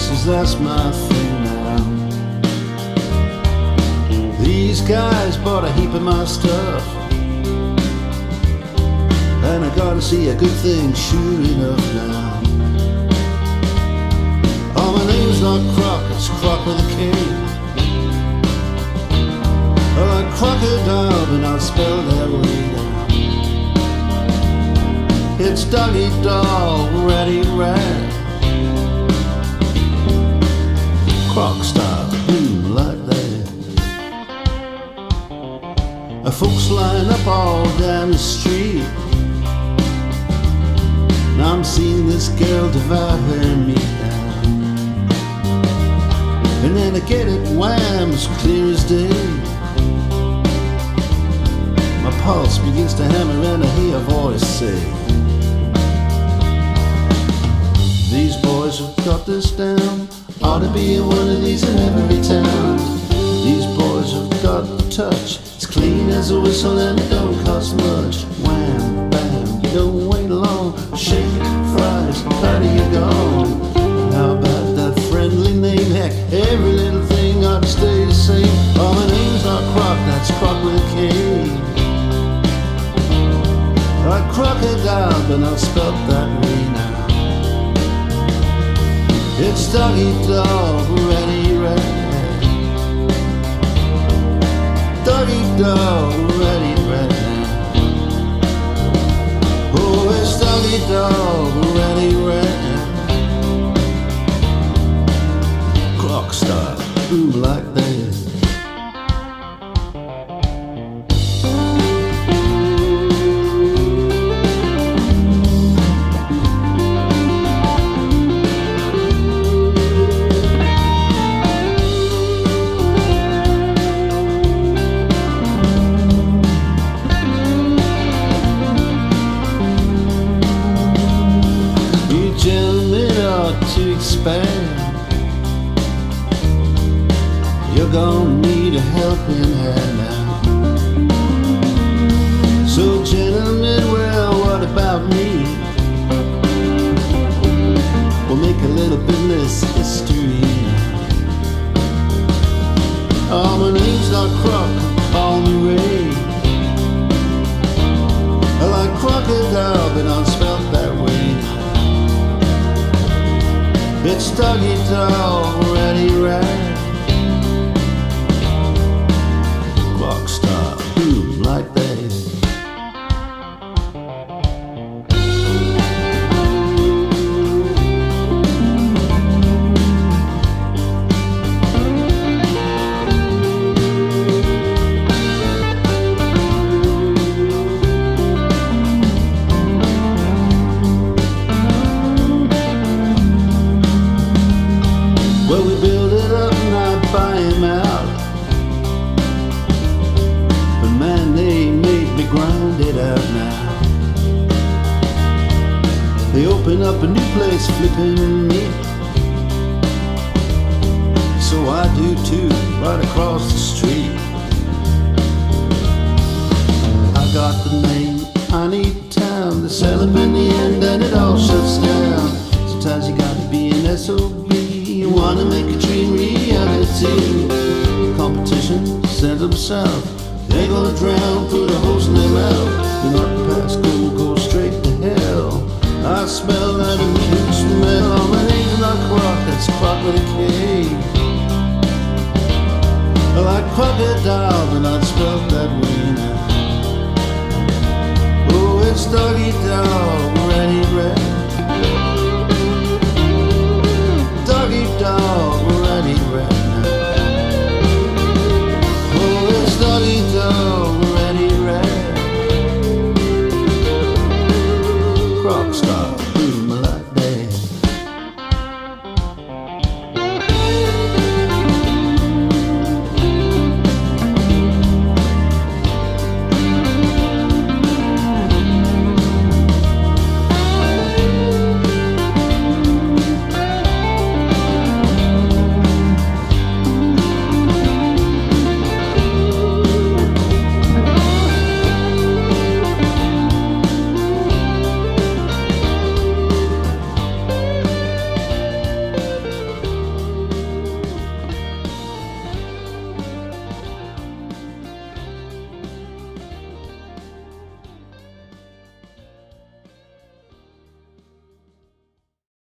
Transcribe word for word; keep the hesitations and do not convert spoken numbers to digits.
horses, that's my thing now. These guys bought a heap of my stuff, and I gotta see a good thing sure enough now. Oh, my name's not Croc, it's Croc with a K. Oh, like crocodile, but not spelled that way now. It's doggy dog, ready rat, Croc style, boom like that. A folks line up all down the street. Now I'm seeing this girl devour her meat now. And then I get it wham, as clear as day. My pulse begins to hammer and I hear a voice say, these boys have got this down, ought to be in one of these in every town. These boys have got the touch, it's clean as a whistle and it don't cost much. Wham, bam, you don't wait long, shake, fries, how do you go? How about that friendly name? Heck, every little thing ought to stay the same. Oh, my name's not Croc, that's Croc with a K. Like crocodile, but not spelt that way now. It's doggy dog, ready rat. Doggy dog, ready rat. Oh, it's doggy dog, ready rat. Croc style, boom like that. To expand, you're gonna need a helping hand now. So gentlemen, well, what about me? We'll make a little business history now. Oh, my name's not Croc, call me Ray. I like crocodile, but not spelled that way. It's doggy dog, ready rat. Croc style, boom like that. Well, we build it up and I buy him out. But man, they made me grind it out now. They open up a new place flipping meat. So I do too, right across the street. I got the name, I need town. They sell up in the end and it all shuts down. Sometimes you gotta be an S O B. You wanna make a dream reality. Competition, send them south. They're gonna drown, put a hose in their mouth. Do not pass go, go straight to hell. I smell that immediate smell. Oh, my name's not Croc, that's Croc with a K. I like crocodile, but not spelled that way now. Oh, it's doggy dog,